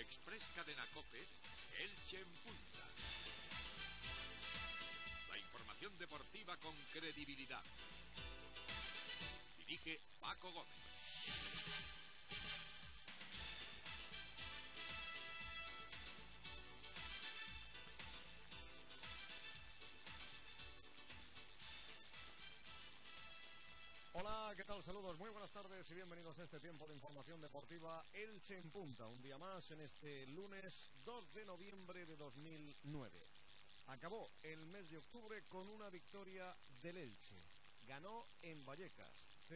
Express Cadena COPE, Elche en Punta. La información deportiva con credibilidad. Dirige Paco Gómez. Hola, ¿qué tal? Saludos, muy buenas tardes y bienvenidos a este tiempo de información deportiva Elche en Punta. Un día más en este lunes 2 de noviembre de 2009. Acabó el mes de octubre con una victoria del Elche. Ganó en Vallecas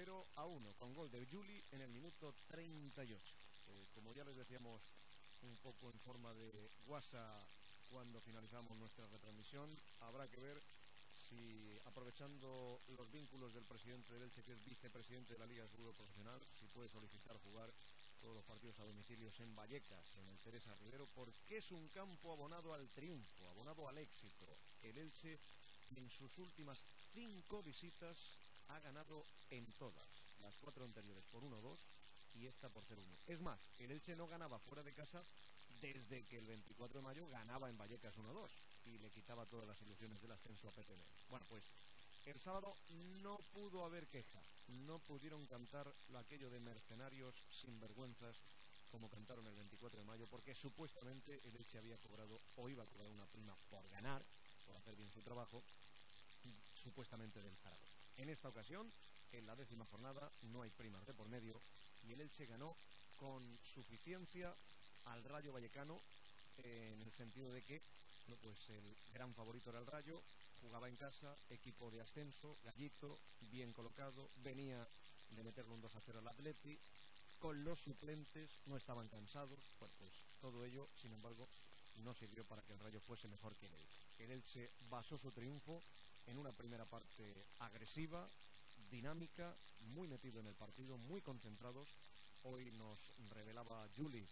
0-1 con gol de Juli en el minuto 38. Como ya les decíamos un poco en forma de WhatsApp cuando finalizamos nuestra retransmisión, habrá que ver si, aprovechando los vínculos del presidente del Elche, que es vicepresidente de la Liga de Fútbol Profesional, si puede solicitar jugar todos los partidos a domicilios en Vallecas, en el Teresa Rivero, porque es un campo abonado al triunfo, abonado al éxito. El Elche, en sus últimas 5 visitas, ha ganado en todas. Las 4 anteriores por 1-2 y esta por 0-1. Es más, el Elche no ganaba fuera de casa desde que el 24 de mayo ganaba en Vallecas 1-2 y le quitaba todas las ilusiones del ascenso a PPM. Bueno, pues el sábado no pudo haber queja, no pudieron cantar aquello de mercenarios sinvergüenzas como cantaron el 24 de mayo, porque supuestamente el Elche había cobrado o iba a cobrar una prima por ganar, por hacer bien su trabajo, supuestamente del Zaragoza. En esta ocasión, en la 10ª jornada, no hay primas de por medio y el Elche ganó con suficiencia al Rayo Vallecano, en el sentido de que pues el gran favorito era el Rayo, jugaba en casa, equipo de ascenso, gallito, bien colocado, venía de meterle un 2-0 al Atleti, con los suplentes, no estaban cansados. Bueno, pues todo ello, sin embargo, no sirvió para que el Rayo fuese mejor que el Elche. El Elche basó su triunfo en una primera parte agresiva, dinámica, muy metido en el partido, muy concentrados. Hoy nos revelaba Juli,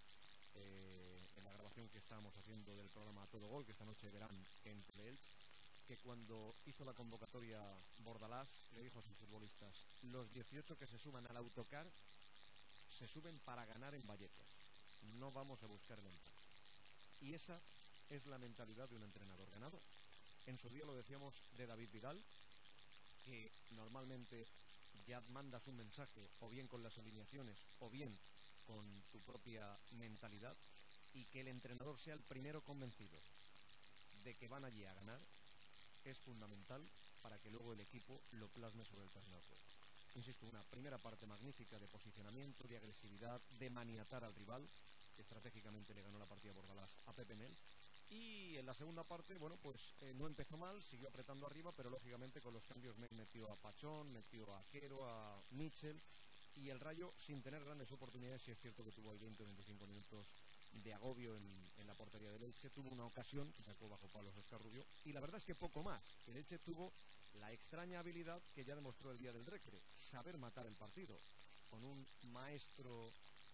en la grabación que estábamos haciendo del programa A Todo Gol, que esta noche verán en Teleelch, que cuando hizo la convocatoria Bordalás le dijo a sus futbolistas: los 18 que se suban al autocar se suben para ganar en Vallecas, no vamos a buscar el empate. Y esa es la mentalidad de un entrenador ganador. En su día lo decíamos de David Vidal, que normalmente ya mandas un mensaje o bien con las alineaciones o bien con tu propia mentalidad, y que el entrenador sea el primero convencido de que van allí a ganar es fundamental para que luego el equipo lo plasme sobre el terreno de juego. Insisto, una primera parte magnífica de posicionamiento, de agresividad, de maniatar al rival, que estratégicamente le ganó la partida Bordalás a Pepe Mel. Y en la segunda parte, bueno, pues no empezó mal, siguió apretando arriba, pero lógicamente con los cambios metió a Pachón, metió a Quero, a Mitchell, y el Rayo, sin tener grandes oportunidades, sí es cierto que tuvo ahí 20 o 25 minutos de agobio en la portería del Elche. Tuvo una ocasión que sacó bajo palos Óscar Rubio, y la verdad es que poco más. El Elche tuvo la extraña habilidad que ya demostró el día del Recre, saber matar el partido, con un maestro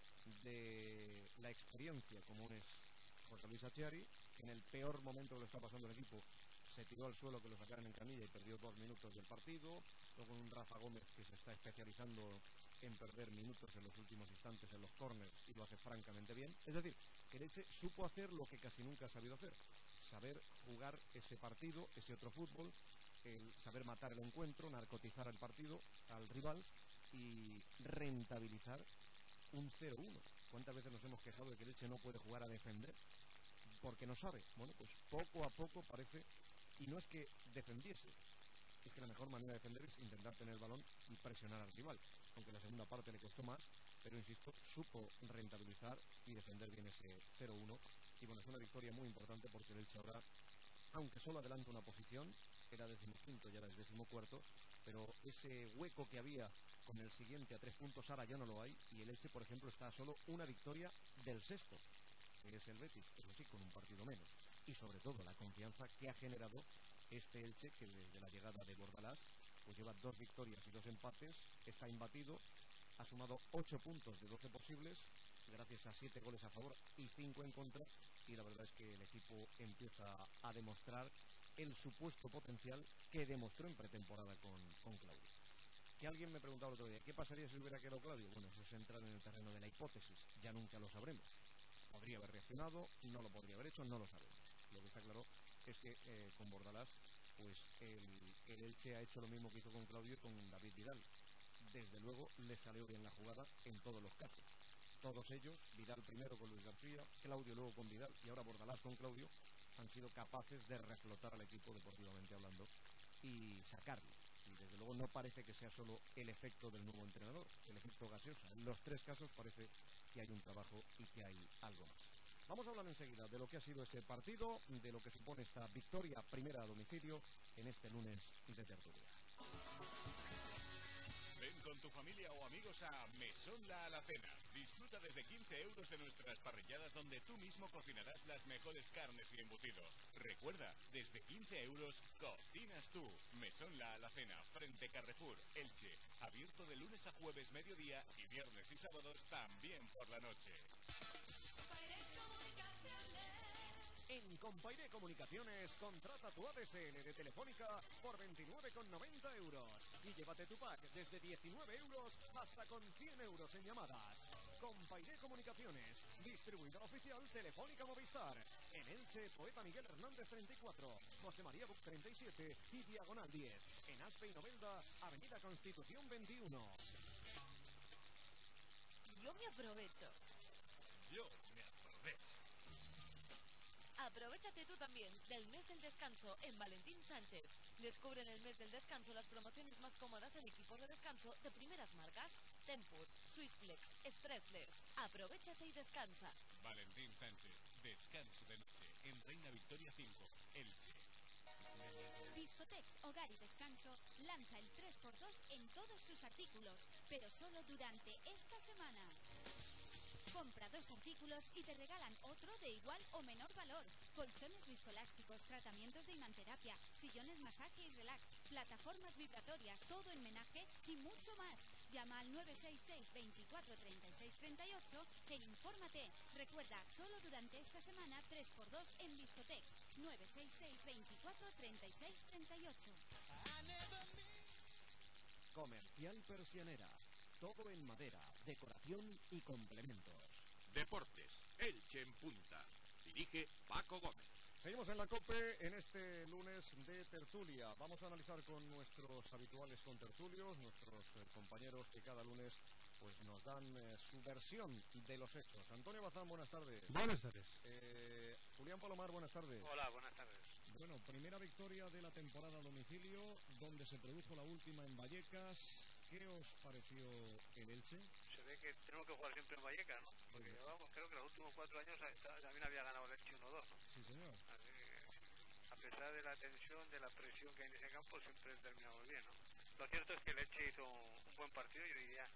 de la experiencia como es José Luis Achiari, que en el peor momento que lo está pasando el equipo se tiró al suelo que lo sacaran en camilla y perdió 2 minutos del partido. Luego un Rafa Gómez que se está especializando en perder minutos en los últimos instantes en los córners y lo hace francamente bien. Es decir, que el Elche supo hacer lo que casi nunca ha sabido hacer: saber jugar ese partido, ese otro fútbol, el saber matar el encuentro, narcotizar el partido al rival y rentabilizar un 0-1. ¿Cuántas veces nos hemos quejado de que el Elche no puede jugar a defender porque no sabe? Bueno, pues poco a poco parece, y no es que defendiese, es que la mejor manera de defender es intentar tener el balón y presionar al rival, aunque la segunda parte le costó más, pero insisto, supo rentabilizar y defender bien ese 0-1. Y bueno, es una victoria muy importante porque el Elche ahora, aunque solo adelanta una posición, era 15º y ahora es 14º, pero ese hueco que había con el siguiente a 3 puntos ahora ya no lo hay, y el Elche, por ejemplo, está a solo una victoria del sexto, que es el Betis, eso sí, con un partido menos. Y sobre todo la confianza que ha generado este Elche, que desde la llegada de Bordalás pues lleva 2 victorias y 2 empates, está imbatido, ha sumado 8 puntos de 12 posibles, gracias a 7 goles a favor y 5 en contra, y la verdad es que el equipo empieza a demostrar el supuesto potencial que demostró en pretemporada con Claudio. Que alguien me preguntaba el otro día, ¿qué pasaría si hubiera quedado Claudio? Bueno, eso es entrar en el terreno de la hipótesis, ya nunca lo sabremos. Podría haber reaccionado, no lo podría haber hecho, no lo sabemos. Lo que está claro es que con Bordalás, pues el Elche ha hecho lo mismo que hizo con Claudio y con David Vidal. Desde luego le salió bien la jugada en todos los casos. Todos ellos, Vidal primero con Luis García, Claudio luego con Vidal y ahora Bordalás con Claudio, han sido capaces de reflotar al equipo deportivamente hablando y sacarlo. Y desde luego no parece que sea solo el efecto del nuevo entrenador, el efecto gaseosa. En los tres casos parece que hay un trabajo y que hay algo más. Vamos a hablar enseguida de lo que ha sido ese partido, de lo que supone esta victoria primera a domicilio en este lunes de tertulia. Ven con tu familia o amigos a Mesón La Alacena. Disfruta desde 15 euros de nuestras parrilladas donde tú mismo cocinarás las mejores carnes y embutidos. Recuerda, desde 15 euros cocinas tú. Mesón La Alacena, frente Carrefour, Elche. Abierto de lunes a jueves mediodía y viernes y sábados también por la noche. En Compairé Comunicaciones, contrata tu ADSL de Telefónica por 29,90 euros y llévate tu pack desde 19 euros hasta con 100 euros en llamadas. Compairé Comunicaciones, distribuidor oficial Telefónica Movistar. En Elche, Poeta Miguel Hernández 34, José María Buc 37 y Diagonal 10. En Aspe y Novelda, Avenida Constitución 21. Yo me aprovecho. Yo me aprovecho. Aprovechate tú también del mes del descanso en Valentín Sánchez. Descubre en el mes del descanso las promociones más cómodas en equipos de descanso de primeras marcas. Tempur, Swissflex, Stressless. Aprovechate y descansa. Valentín Sánchez, descanso de noche en Reina Victoria 5, Elche. Discotex, Hogar y Descanso lanza el 3x2 en todos sus artículos, pero solo durante esta semana. Compra 2 artículos y te regalan otro de igual o menor valor. Colchones viscoelásticos, tratamientos de imanterapia, sillones masaje y relax, plataformas vibratorias, todo en menaje y mucho más. Llama al 966 24 36 38 e infórmate. Recuerda, solo durante esta semana 3x2 en Discotex. 966 24 36 38. Comercial Persianera. Todo en madera, decoración y complementos. Deportes, Elche en punta. Dirige Paco Gómez. Seguimos en la COPE en este lunes de tertulia. Vamos a analizar con nuestros habituales contertulios, nuestros compañeros que cada lunes pues nos dan su versión de los hechos. Antonio Bazán, buenas tardes. Buenas tardes. Julián Palomar, buenas tardes. Hola, buenas tardes. Bueno, primera victoria de la temporada a domicilio, donde se produjo la última en Vallecas. ¿Qué os pareció el Elche? Se ve que tenemos que jugar siempre en Vallecas, ¿no? Porque vamos, creo que los últimos 4 años también había ganado el Elche 1-2, ¿no? Sí, señor. Así que, a pesar de la tensión, de la presión que hay en ese campo, siempre terminamos bien, ¿no? Lo cierto es que el Elche hizo un buen partido, yo diría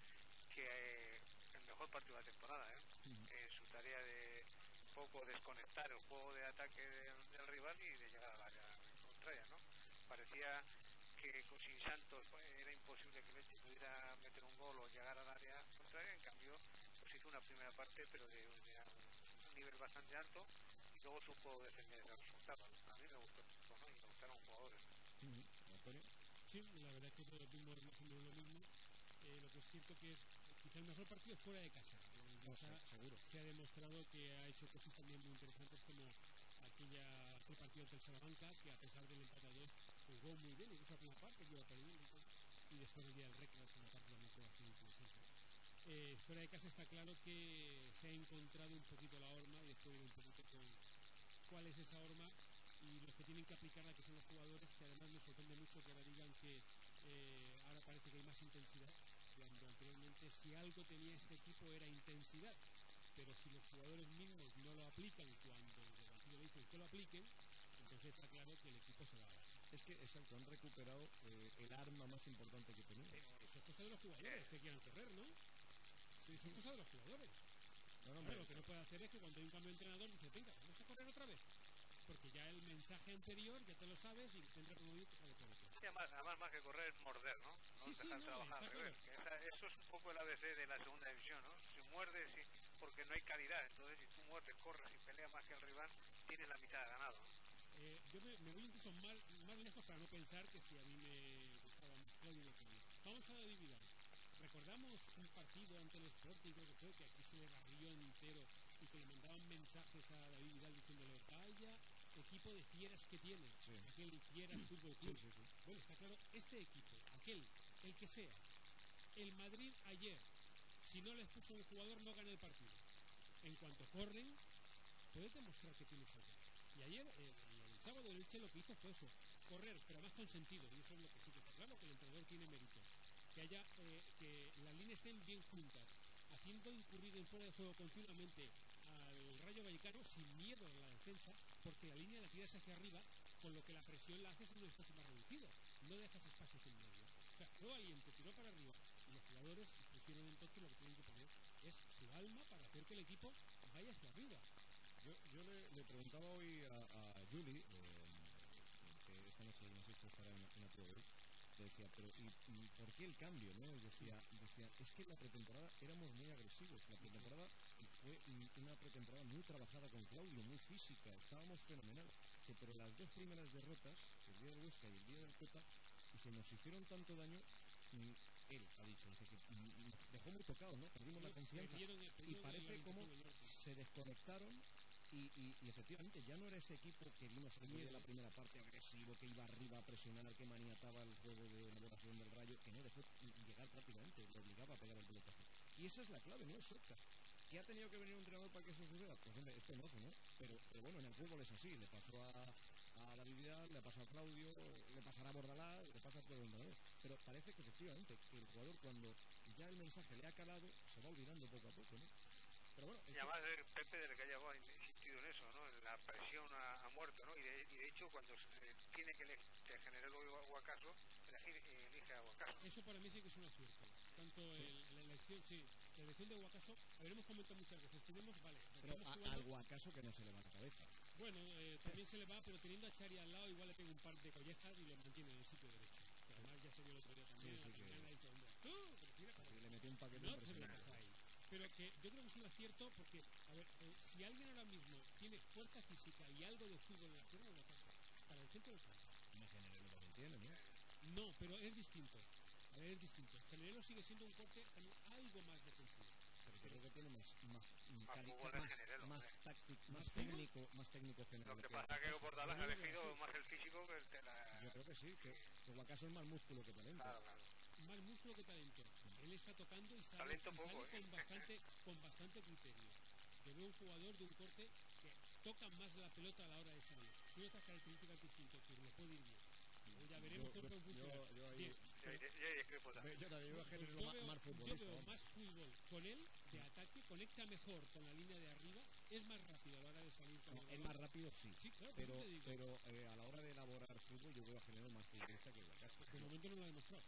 que el mejor partido de la temporada, ¿eh? En su tarea de poco desconectar el juego de ataque del rival y de llegar al área contraria, ¿no? Parecía que sin Santos era imposible que el Elche pudiera meter un gol o llegar al área contraria. En cambio, pues hizo una primera parte, pero de un nivel bastante alto, y luego supo defender el resultado. A mí me gustó, ¿no? Y me gustaron los jugadores. ¿Antonio? Sí, la verdad es que todos vimos más o menos lo mismo. Lo que es cierto que es quizá el mejor partido fuera de casa. Seguro. Se ha demostrado que ha hecho cosas también muy interesantes, como aquel partido del Salamanca, que a pesar del empate a 2 jugó muy bien, incluso la primera parte que iba perdiendo, y después el día del récord, la segunda parte también fue bastante interesante. Fuera de casa está claro que se ha encontrado un poquito la horma, y después ir un poquito con cuál es esa horma y los que tienen que aplicarla, que son los jugadores, que además me sorprende mucho que ahora digan que ahora parece que hay más intensidad, cuando anteriormente si algo tenía este equipo era intensidad, pero si los jugadores mismos no lo aplican cuando el banquillo le dicen que lo apliquen, entonces está claro que el equipo se va a dar. Es que, exacto, han recuperado el arma más importante que tenían. Eso es cosa de los jugadores, que quieran correr, ¿no? Sí, son cosas de los jugadores. Claro, lo que no puede hacer es que cuando hay un cambio de entrenador dice, venga, vamos a correr otra vez. Porque ya el mensaje anterior, ya te lo sabes, y tendrá promovido que sabe todo. Y además, más que correr, es morder, ¿no? Sí, dejar no, trabajar, está claro. Eso es un poco el ABC de la segunda división, ¿no? Si muerdes, porque no hay calidad, entonces si tú muerdes, corres y peleas más que el rival, tienes la mitad de ganado, ¿no? Yo me voy incluso más lejos para no pensar que si a mí me gustaba más Claudio lo que vi. Vamos a adivinar. Recordamos un partido ante el Sporting, creo que fue, que aquí se le barrió entero y que le mandaban mensajes a David Vidal diciéndole, vaya equipo de fieras que tiene, aquel Fieras Fútbol Club. Bueno, está claro, este equipo, aquel, el que sea, el Madrid ayer, si no les puso el jugador no gana el partido. En cuanto corren, puedes demostrar que tienes algo. Y ayer, el sábado, el Elche lo que hizo fue eso, correr, pero más con sentido, y eso es lo que sí que está claro, que el entrenador tiene mérito. Que haya, que las líneas estén bien juntas, haciendo incurrir en fuera de juego continuamente al Rayo Vallecano sin miedo a la defensa, porque la línea la tiras hacia arriba, con lo que la presión la haces en un espacio más reducido, no dejas espacios en medio. O sea, luego alguien te tiró para arriba y los jugadores pusieron entonces lo que tienen que poner es su alma para hacer que el equipo vaya hacia arriba. Yo le preguntaba hoy a Juli, que esta noche, insisto, estará en la Pro, decía, pero ¿y por qué el cambio? ¿No? Decía, es que en la pretemporada éramos muy agresivos. La pretemporada fue una pretemporada muy trabajada con Claudio, muy física, estábamos fenomenal. Pero las dos primeras derrotas, el día del Huesca y el día del Cota, nos hicieron tanto daño. Él ha dicho, dice que nos dejó muy tocados, ¿no? Perdimos la confianza y parece como se desconectaron. Y efectivamente ya no era ese equipo que vimos en la primera parte agresivo, que iba arriba a presionar, que maniataba el juego de elaboración del Rayo, que no dejó llegar prácticamente, lo obligaba a pegar el pelotazo. Y esa es la clave, no es Sota. ¿Que ha tenido que venir un entrenador para que eso suceda? Pues hombre, es penoso, ¿no? Pero bueno, en el fútbol es así, le pasó a David Vidal, le pasó a Claudio, le pasará a Bordalás, le pasa a todo el mundo. Pero parece que efectivamente que el jugador, cuando ya el mensaje le ha calado, se va olvidando poco a poco, ¿no? Pero bueno, y además Pepe, del que ha llegado, ha insistido en eso, ¿no? En la presión a muerto, ¿no? Y de hecho, cuando tiene que generar o acaso, elige a Guacaso. Eso para mí sí que es un acierto. Tanto la elección, la elección de Guacaso, hemos comentado muchas veces, pero al Guacaso que no se le va la cabeza. Bueno, también se le va, pero teniendo a Chari al lado, igual le pega un par de collejas y lo mantiene en el sitio derecho. Que además ya se vio el otro día también. Le metió un paquete impresionante. Pero que yo creo que es un acierto porque, a ver, si alguien ahora mismo tiene fuerza física y algo de fútbol en la pierna, es Guacaso. Para el centro del campo. Generelo también tiene, ¿no? No, pero es distinto. A ver, es distinto. Generelo sigue siendo un corte también algo más defensivo. Pero creo que tiene más técnico Generelo. Lo que pasa es que Bordalás ha elegido más el físico que el Yo creo que sí, que Guacaso es más músculo que talento. Claro. Más músculo que talento. Él está tocando y sale con bastante criterio. Yo veo un jugador de un corte que toca más la pelota a la hora de salir. Tiene otras características distintas, que le puede ir bien. Ya veremos cómo funciona. Yo también veo a Generelo más futbolista. Yo veo más fútbol con él, de ataque, conecta mejor con la línea de arriba, es más rápido a la hora de salir. Es más rápido, sí. Claro, pero a la hora de elaborar fútbol, yo veo a Generelo más futbolista que Guacaso. De momento no lo ha demostrado.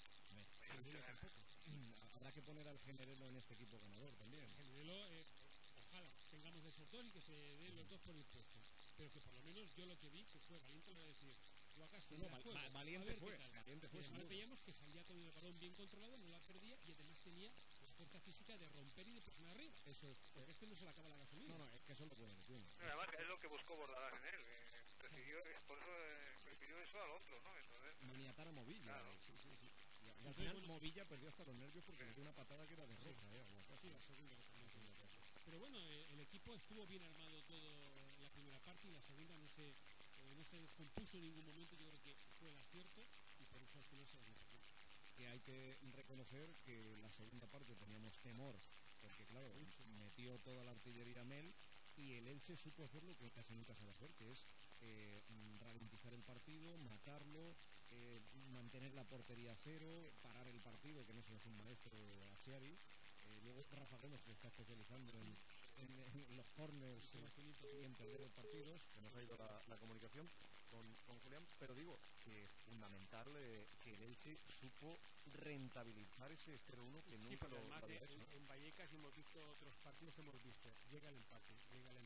Habrá que poner al Generelo en este equipo ganador también. Generelo, ojalá tengamos de esos dos y que se den los dos por el puesto. Pero que por lo menos yo lo que vi, que fue valiente, lo voy a decir. Valiente fue. Además veíamos que salía con el balón bien controlado, no la perdía y además tenía la fuerza física de romper y de presionar arriba. Eso es. Porque no se le acaba la gasolina. No, es que eso es lo bueno que tiene. Además es lo que buscó Bordalás en él. Por eso prefirió eso al otro, ¿no? Entonces, maniatar a Movilla. Claro. Sí. Y al final Movilla perdió hasta los nervios porque le dio una patada que era de roja. Sí, la segunda. Pero bueno, el equipo estuvo bien armado toda la primera parte y la segunda no se descompuso en ningún momento. Yo creo que fue el acierto y por eso al final se ganó. Que hay que reconocer que la segunda parte teníamos temor porque claro, metió toda la artillería Mel y el Elche supo hacer lo que casi nunca sabe hacer, que es ralentizar el partido, matarlo, mantener la portería a cero, parar el partido, que en eso es un maestro a Chiari. Luego Rafa Gómez se está especializando en los corners y en perder los partidos. Se nos ha ido la comunicación con Julián, pero digo que fundamental que el Elche supo rentabilizar ese 0-1 que nunca lo había hecho. En Vallecas hemos visto otros partidos que hemos visto. Llega el empate.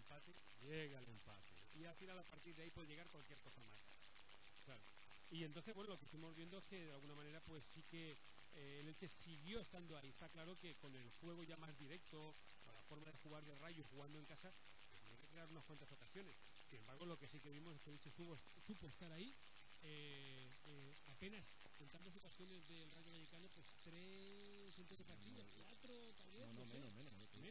Y al final a partir de ahí puede llegar cualquier cosa más. Claro. Y entonces, bueno, lo que estamos viendo es que de alguna manera pues sí que el Elche siguió estando ahí. Está claro que con el juego ya más directo, con la forma de jugar del Rayo jugando en casa, pues tiene que crear unas cuantas ocasiones. Sin embargo, lo que sí que vimos es que el Elche supo estar ahí. Apenas contando ocasiones del Rayo Vallecano, pues 3 en todo partido, 4 tal vez, menos.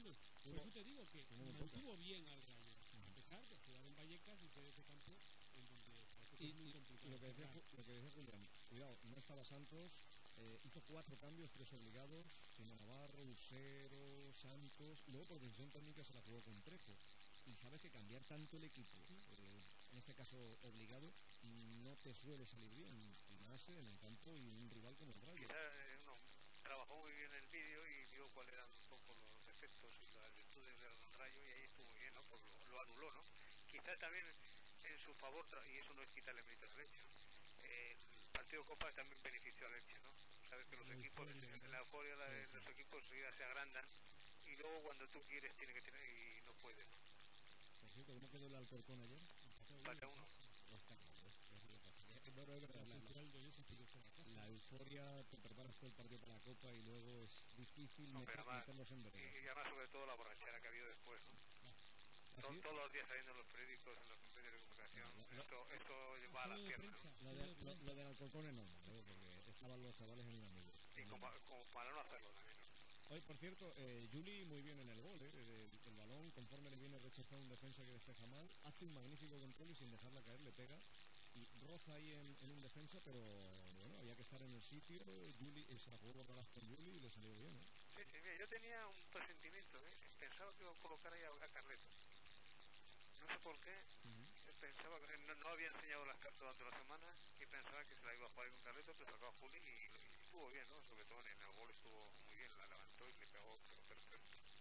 Por eso te digo que mantuvo bien al Rayo, a pesar de jugar en Vallecas y ser ese campo en donde parece que es muy complicado. Y lo que decía Julián, cuidado, no estaba Santos, hizo 4 cambios, 3 obligados, Chema Navarro, Usero, Santos, y luego por decisión técnica se la jugó con Trejo. Y sabes que cambiar tanto el equipo, en este caso obligado, no te suele salir bien, y más en el campo y un rival como el Rayo. Trabajó muy bien el vídeo y vio cuáles eran un poco los defectos y las virtudes del Rayo, y ahí estuvo muy bien, ¿no? Pues lo anuló, ¿no? Quizás también en su favor, y eso no es quitarle mérito a Leche, ¿no? El partido de Copa también benefició a Leche, ¿no? Sabes que los equipos, en la euforia de los equipos ya se agrandan, y luego cuando tú quieres tiene que tener y no puede, ¿no? Por cierto, ¿cómo quedó el Alcorcón ayer? Empate a 1. Está claro, es lo que pasa. Bueno, es verdad, la euforia, te preparas todo el partido para la Copa y luego es difícil meterlos en vereda. Y además, sobre todo, la borrachera que ha habido después, ¿no? ¿Sí? Todos los días saliendo en los periódicos, en los medios de comunicación, esto va a las piernas, ¿no? Lo de Alcorcón es normal, porque estaban los chavales en Inamigo. Y como para no hacerlo también, ¿no? Oye, por cierto, Juli muy bien en el gol, el balón, conforme le viene rechazado un defensa que despeja mal, hace un magnífico control y sin dejarla caer le pega y roza ahí en un defensa, pero bueno, había que estar en el sitio. Juli se la jugó Bordalás con Juli y le salió bien, ¿no? Sí, mira, yo tenía un presentimiento, pensaba que iba a colocar ahí a Carleto, no sé por qué. Pensaba que no había enseñado las cartas durante la semana y pensaba que se la iba a jugar con Carleto, pero sacó a Juli y estuvo bien, ¿no? Sobre todo en el gol estuvo muy bien, la levantó y le pegó perfecto.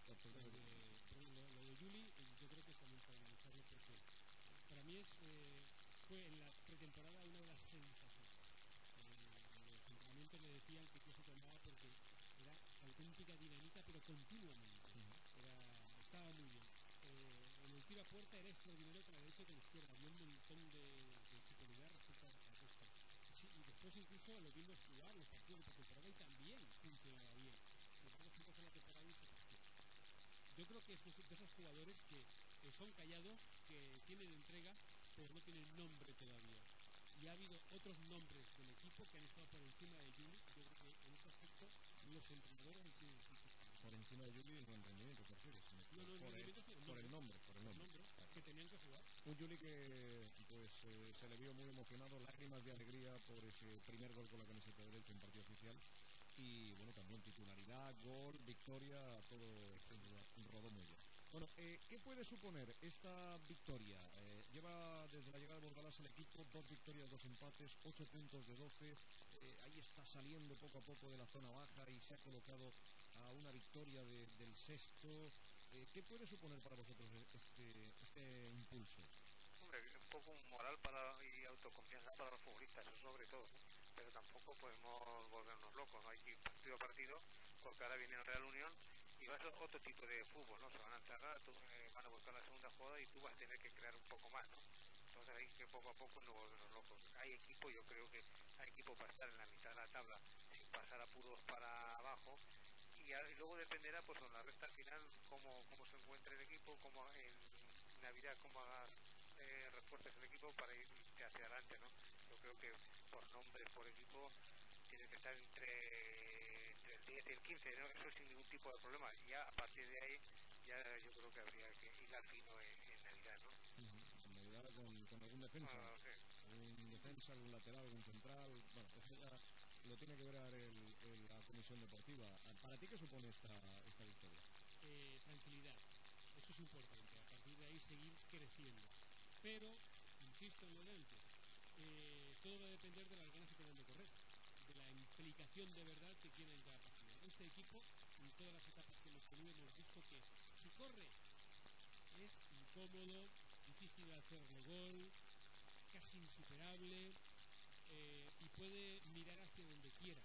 Lo de Juli, yo creo que es también para analizarlo, porque para mí fue en la pretemporada una de las sensaciones. En los entrenamientos le decían que se tomaba porque era auténtica dinamita, pero continuamente. Estaba muy bien. En el tiro a puerta era extraordinario con la derecha y con la izquierda. Había un montón de superioridad respecto al resto. Sí, y después incluso lo vimos jugar los partidos de pretemporada y también funcionaba bien. Sin embargo, se empezó la temporada y se partió. Yo creo que es de esos jugadores que son callados, que tienen entrega, pero no tienen nombre todavía. Y ha habido otros nombres del equipo que han estado por encima de Juli. Yo creo que en ese aspecto los entrenadores han sido por encima de Juli en rendimiento, ¿te refieres? Por el nombre. Que tenían que jugar. Un Juli que pues se le vio muy emocionado, lágrimas de alegría por ese primer gol con la camiseta de Elche en partido oficial. Y bueno, también titularidad, gol, victoria, todo sin duda rodó muy bien. Bueno, ¿qué puede suponer esta victoria? Lleva desde la llegada de Bordalás al equipo 2 victorias, 2 empates, 8 puntos de 12. Ahí está saliendo poco a poco de la zona baja y se ha colocado a una victoria del sexto. ¿Qué puede suponer para vosotros este impulso? Hombre, un poco moral y autoconfianza para los futbolistas, eso sobre todo, ¿no? Pero tampoco podemos volvernos locos, ¿no? Hay que ir partido a partido, porque ahora viene el Real Unión y va a ser otro tipo de fútbol, ¿no? Se van a encerrar, van a buscar la segunda jugada y tú vas a tener que crear un poco más, ¿no? Entonces hay que poco a poco no volvernos locos. Hay equipo, yo creo que hay equipo para estar en la mitad de la tabla sin pasar apuros para abajo. Y luego dependerá, pues en la recta final, cómo se encuentre el equipo, cómo en Navidad, cómo haga refuerzos el equipo para ir hacia adelante, ¿no? Yo creo que por nombre, por equipo, tiene que estar entre el 10 y el 15, ¿no? Eso sin ningún tipo de problema. Y ya a partir de ahí, ya yo creo que habría que ir al fino en Navidad, ¿no? En Navidad con algún defensa. Sí. Algún defensa, algún lateral, algún central. Bueno, eso ya lo tiene que ver la comisión deportiva. ¿Para ti qué supone esta victoria? Tranquilidad, eso es importante. A partir de ahí seguir creciendo. Pero, insisto en lo de antes, todo va a depender de las ganas que tengan de correr, de la implicación de verdad que quieran en cada partido. Este equipo, en todas las etapas que hemos tenido, hemos visto que si corre es incómodo, difícil hacerle gol, casi insuperable, y puede mirar hacia donde quiera.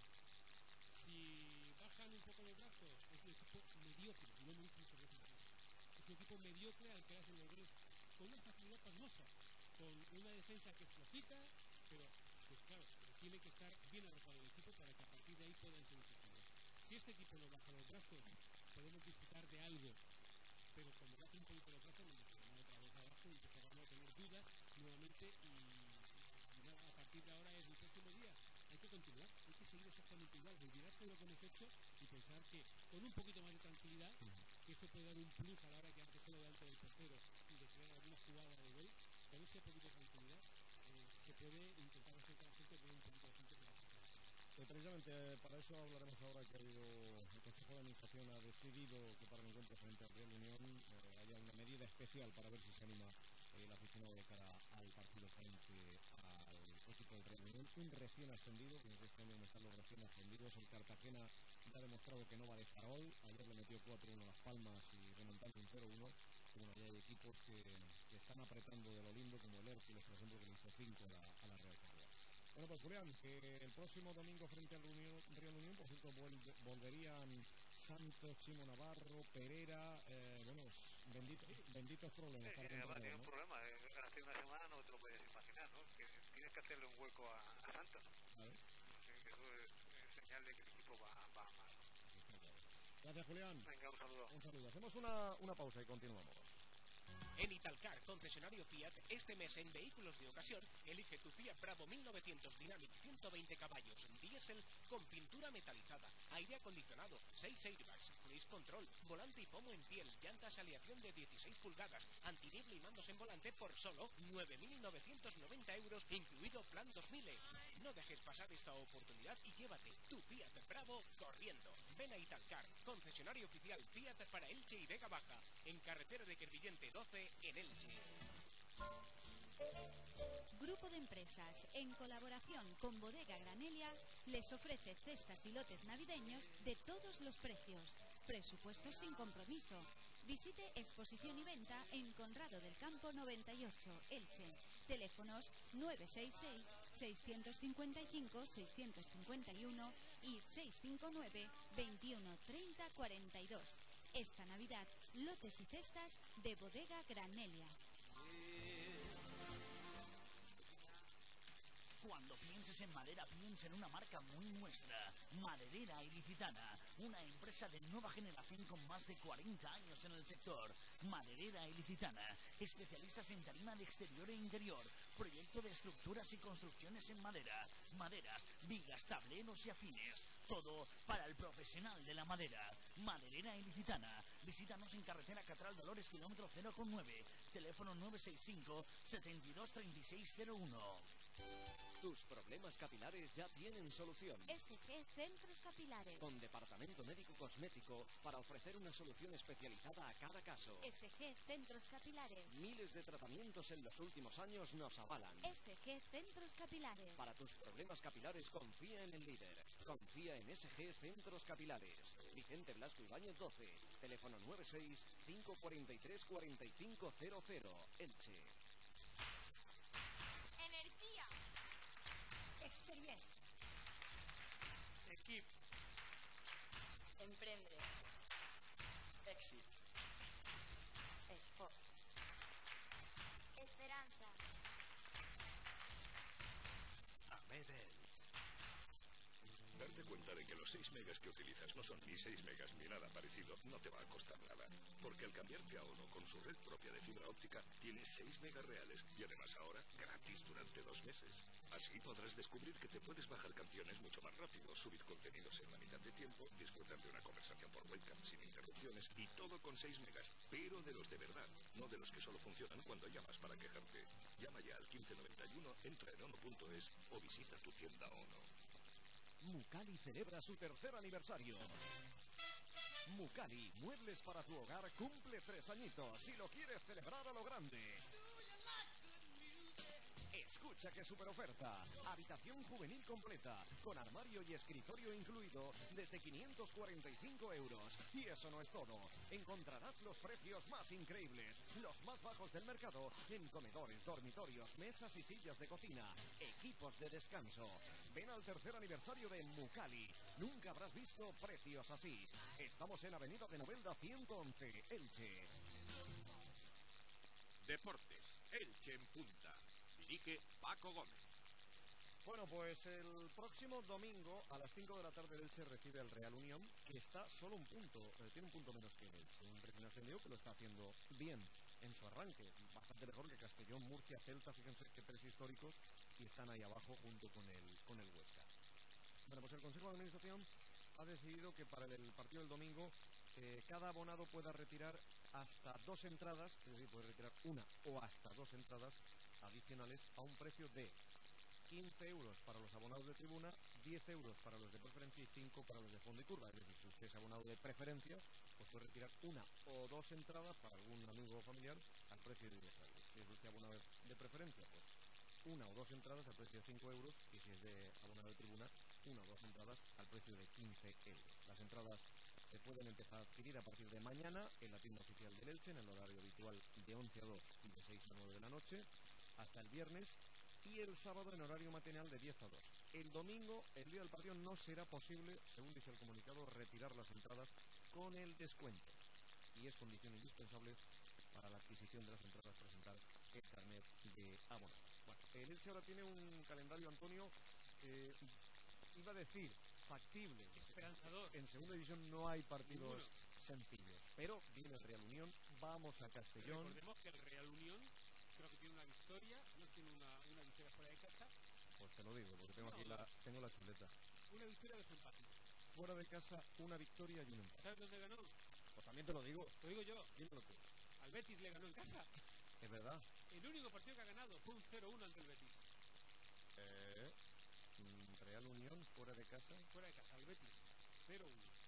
Si bajan un poco los brazos, es un equipo mediocre, y lo hemos dicho muchas veces. Es un equipo mediocre al que hacen los goles con una facilidad pasmosa, con una defensa que es flojita, pero pues claro, tiene que estar bien arropado el equipo para que a partir de ahí puedan ser efectivos. Si este equipo no baja los brazos, podemos disfrutar de algo, pero cuando baja un poquito los brazos, nos meterán otra vez abajo y empezarán a tener dudas nuevamente y nada, a partir de ahora es el próximo día. Hay que continuar, hay que seguir exactamente igual, olvidarse de lo que hemos hecho y pensar que con un poquito más de tranquilidad que eso puede dar un plus a la hora de quedarte solo delante del portero y de crear alguna jugada de gol. Con ese poquito de tranquilidad se puede intentar hacer que la gente vea un poquito de gente que va a hacer. Precisamente para eso hablaremos ahora que el Consejo de Administración ha decidido que para el encuentro frente al Real Unión haya una medida especial para ver si se anima el aficionado de cara al partido frente al equipo del Real Unión, un recién ascendido, que este año están los recién ascendidos. El Cartagena ya ha demostrado que no va de farol, ayer le metió 4-1 a Las Palmas y remontando un 0-1. Bueno, ya hay equipos que están apretando de lo lindo, como el Hércules, por ejemplo, que le hizo 5 a la Real Sociedad. Bueno, pues Julián, que el próximo domingo frente al Real Unión, por cierto, volverían Santos, Chimo Navarro, Pereira, benditos problemas para además tiene un ¿no? problema, hace una semana no te lo puedes imaginar, ¿no? Que tienes que hacerle un hueco a Santos, ¿no? Eso es señal de que el equipo va mal, ¿no? Gracias, Julián. Venga, un saludo. Un saludo. Hacemos una pausa y continuamos. En Italcar, concesionario Fiat, este mes en vehículos de ocasión, elige tu Fiat Bravo 1900 Dynamic 120 caballos, diésel con pintura metalizada, aire acondicionado, 6 airbags, cruise control, volante y pomo en piel, llantas aleación de 16 pulgadas, antiniebla y mandos en volante por solo 9.990 euros, incluido plan 2000. No dejes pasar esta oportunidad y llévate tu Fiat Bravo corriendo. Ven a Italcar, concesionario oficial Fiat para Elche y Vega Baja, en carretera de Crevillente 12 en Elche. Grupo de Empresas, en colaboración con Bodega Granelia, les ofrece cestas y lotes navideños de todos los precios. Presupuestos sin compromiso. Visite exposición y venta en Conrado del Campo 98, Elche. Teléfonos 966-655-651 y 659 21 30 42. Esta Navidad, lotes y cestas de Bodega Granelia. Cuando pienses en madera, piensa en una marca muy nuestra, Maderera Ilicitana, una empresa de nueva generación con más de 40 años en el sector. Maderera Ilicitana, especialistas en tarima de exterior e interior, proyecto de estructuras y construcciones en madera, maderas, vigas, tableros y afines, todo para el profesional de la madera. Maderera Ilicitana, visítanos en carretera Catral Dolores, kilómetro 0,9, teléfono 965 72 3601. Tus problemas capilares ya tienen solución. SG Centros Capilares. Con departamento médico cosmético para ofrecer una solución especializada a cada caso. SG Centros Capilares. Miles de tratamientos en los últimos años nos avalan. SG Centros Capilares. Para tus problemas capilares, confía en el líder. Confía en SG Centros Capilares. Vicente Blasco Ibáñez 12. Teléfono 96 543 4500. Elche. Energía. Experience. Equip. Emprendre. Èxit. Esforç. Esperanza. Amedel. Darte cuenta de que los 6 megas que utilizas no son ni 6 megas ni nada parecido no te va a costar nada. Porque al cambiarte a Ono con su red propia de fibra óptica, tienes 6 megas reales y además ahora gratis durante 2 meses. Así podrás descubrir que te puedes bajar canciones mucho más rápido, subir contenidos en la mitad de tiempo, disfrutar de una conversación por webcam sin interrupciones y todo con 6 megas, pero de los de verdad, no de los que solo funcionan cuando llamas para quejarte. Llama ya al 1591, entra en ono.es o visita tu tienda Ono. Mucali celebra su 3er aniversario. Mucali, muebles para tu hogar, cumple 3 añitos y lo quieres celebrar a lo grande. Escucha qué super oferta. Habitación juvenil completa, con armario y escritorio incluido, desde 545 euros. Y eso no es todo. Encontrarás los precios más increíbles, los más bajos del mercado, en comedores, dormitorios, mesas y sillas de cocina, equipos de descanso. Ven al 3er aniversario de Mucali. Nunca habrás visto precios así. Estamos en Avenida de Novelda 111, Elche. Deportes, Elche en punta. Dirige Paco Gómez. Bueno, pues el próximo domingo a las 5 de la tarde el Elche recibe al Real Unión, que está solo un punto, tiene un punto menos que el Elche, un recién ascendido que lo está haciendo bien en su arranque, bastante mejor que Castellón, Murcia, Celta, fíjense que 3 históricos y están ahí abajo junto con el Huesca. Bueno, pues el Consejo de Administración ha decidido que para el partido del domingo cada abonado pueda retirar hasta 2 entradas, es decir, puede retirar una o hasta 2 entradas adicionales a un precio de 15 euros para los abonados de tribuna, 10 euros para los de preferencia y 5 para los de fondo y curva. Es decir, si usted es abonado de preferencia, pues puede retirar una o 2 entradas para algún amigo o familiar al precio de 10 euros. Si es usted abonado de preferencia, pues una o 2 entradas al precio de 5 euros, y si es de abonado de tribuna, una o 2 entradas al precio de 15 euros. Las entradas se pueden empezar a adquirir a partir de mañana en la tienda oficial del Elche, en el horario habitual de 11 a 2 y de 6 a 9 de la noche, hasta el viernes, y el sábado en horario matinal de 10 a 2. El domingo, el día del partido, no será posible, según dice el comunicado, retirar las entradas con el descuento, y es condición indispensable para la adquisición de las entradas presentar el carnet de abonado. Bueno, el Elche ahora tiene un calendario, Antonio, iba a decir factible, esperanzador. En segunda división no hay partidos sencillos, pero viene el Real Unión, vamos a Castellón. Recordemos que el Real Unión creo que tiene una victoria, no tiene una victoria fuera de casa. Pues te lo digo, porque tengo la chuleta. Una victoria de 2 empates. Fuera de casa, una victoria y un empate. ¿Sabes dónde ganó? Pues también te lo digo. Lo digo yo. Dímelo tú. Al Betis le ganó en casa. Es verdad. El único partido que ha ganado fue un 0-1 ante el Betis. Real Unión, fuera de casa. Fuera de casa, al Betis. 0-1.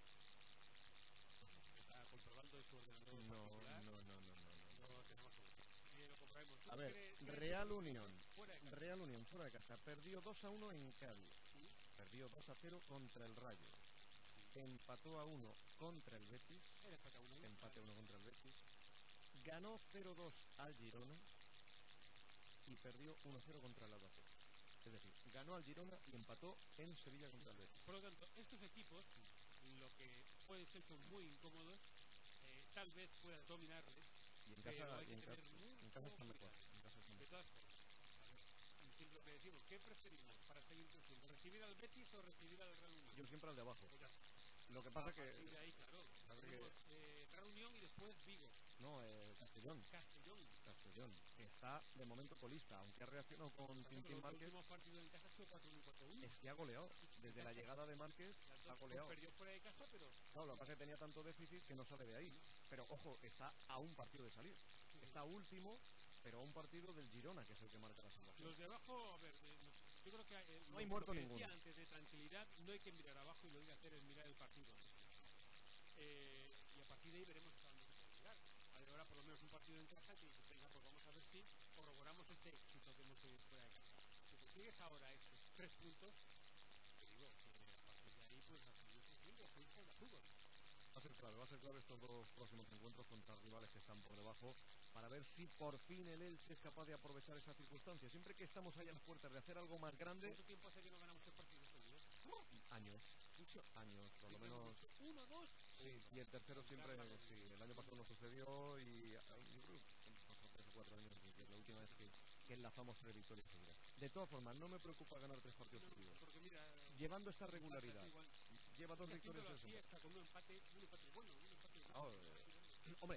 Está comprobando en su ordenador. No particular. No tenemos uno. Lo comprobamos. A ver, Real Unión fuera de casa. Perdió 2-1 en Cádiz. ¿Sí? Perdió 2-0 contra el Rayo. Sí. Empató a 1 contra el Betis. Empate a 1 contra el Betis. Ganó 0-2 al Girona. Y perdió 1-0 contra el Albacete. Es decir, ganó al Girona y empató en Sevilla contra el Betis. Por lo tanto, estos equipos, lo que puede ser son muy incómodos, tal vez pueda dominarles. Y en casa, hay que tener en casa está mejor. De todas formas, siempre lo que decimos, ¿qué preferimos para seguir creciendo? ¿Recibir al Betis o recibir al Real Unión? Yo siempre al de abajo. Pues lo que pasa que... de ahí, claro. Real Unión y después Vigo. No, Castellón, que está de momento colista, aunque ha reaccionado con Tintín Márquez. El último partido en casa ha sido 4-1. Es que ha goleado, desde la llegada de Márquez ha goleado. Perdió fuera de casa, pero... Claro, lo que pasa es que tenía tanto déficit que no sale de ahí. Pero ojo, está a un partido de salir. Está último, pero a un partido del Girona, que es el que marca la salvación. Los de abajo, a ver, yo creo que... no hay muerto ninguno. Antes de tranquilidad, no hay que mirar abajo, y lo que hay que hacer es mirar el partido. Y a partir de ahí veremos hasta dónde se puede llegar. Ahora por lo menos un partido en casa que venga, pues vamos a ver si corroboramos este éxito que hemos tenido fuera de casa. Si consigues ahora estos 3 puntos, te digo que a partir de ahí pues a seguir creciendo, a seguir jugando fútbol. Va a ser clave estos 2 próximos encuentros contra rivales que están por debajo, para ver si por fin el Elche es capaz de aprovechar esa circunstancia. Siempre que estamos ahí a las puertas de hacer algo más grande... ¿Cuánto tiempo hace que no ganamos 3 partidos seguidos? Años. Muchos años, por lo menos. 1, 2. Sí, y el tercero siempre, sí, el año pasado no sucedió, y yo creo que pasó 3 o 4 años, que es la última vez que enlazamos 3 victorias seguidas. De todas formas, no me preocupa ganar 3 partidos seguidos. Porque mira, llevando esta regularidad, lleva 2 victorias en semana. Está con un empate bueno, hombre,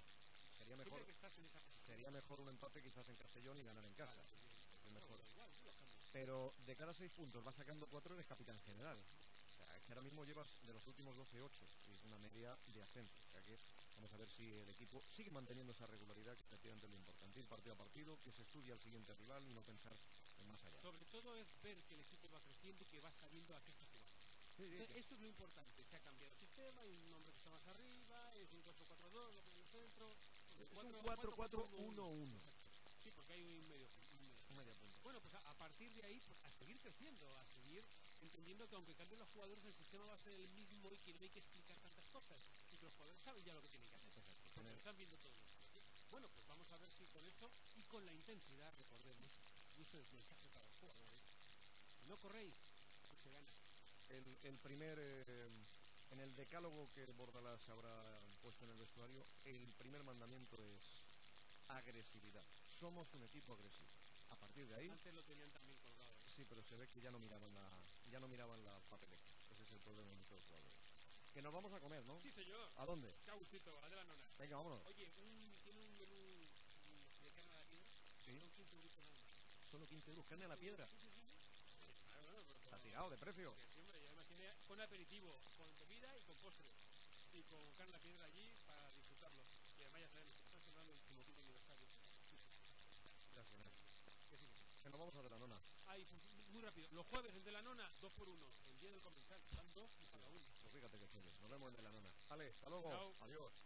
sería mejor un empate quizás en Castellón y ganar en casa. Es mejor. Pero de cada 6 puntos vas sacando 4, eres capitán general. O sea, que ahora mismo llevas de los últimos 12, 8, y es una media de ascenso. O sea que vamos a ver si el equipo sigue manteniendo esa regularidad, que efectivamente es lo importante, ir partido a partido, que se estudia al siguiente rival y no pensar en más allá. Sobre todo es ver que el equipo va creciendo y que va sabiendo a qué está jugando. Eso es lo importante. Se ha cambiado el sistema, hay un hombre que está más arriba, es un 4-4-2, lo que en el centro. Es un 4-4-1-1. Sí, porque hay un medio punto. Bueno, pues a partir de ahí, pues a seguir creciendo, a seguir entendiendo que aunque cambien los jugadores, el sistema va a ser el mismo y que no hay que explicar tantas cosas. Y que los jugadores saben ya lo que tienen que hacer. Porque lo están viendo todos los días. Bueno, pues vamos a ver si con eso y con la intensidad, recordemos, y eso es el mensaje para los jugadores. Si no corréis, pues se gana. El primer, en el decálogo que Bordalás habrá puesto en el vestuario, el primer mandamiento es agresividad. Somos un equipo agresivo. A partir de ahí... Antes lo tenían también colgado. Sí, pero se ve que ya no miraban la papeleta. Ese es el problema de muchos jugadores. Que nos vamos a comer, ¿no? Sí, señor. ¿A dónde? Qué gustito, a de la nona. Venga, vámonos. Oye, tiene un menú de carne a la piedra. Sí. Son 15 euros nada más. Solo 15 euros, carne a la piedra. Sí. Claro, está tirado de precio. Sí, hombre, ya imaginé con aperitivo, con bebida y con postre. Y con carne la piedra allí para disfrutarlo. Y además ya sabemos que están celebrando el 15º aniversario. Gracias, Nel. ¿Qué sigue? Que nos vamos a de la nona. Ay, pues muy rápido. Los jueves, el de la nona, 2x1. El día del comensal, están 2 y para 1. Pues fíjate que chévere. Nos vemos en de la nona. Vale, hasta luego. Chao. Adiós.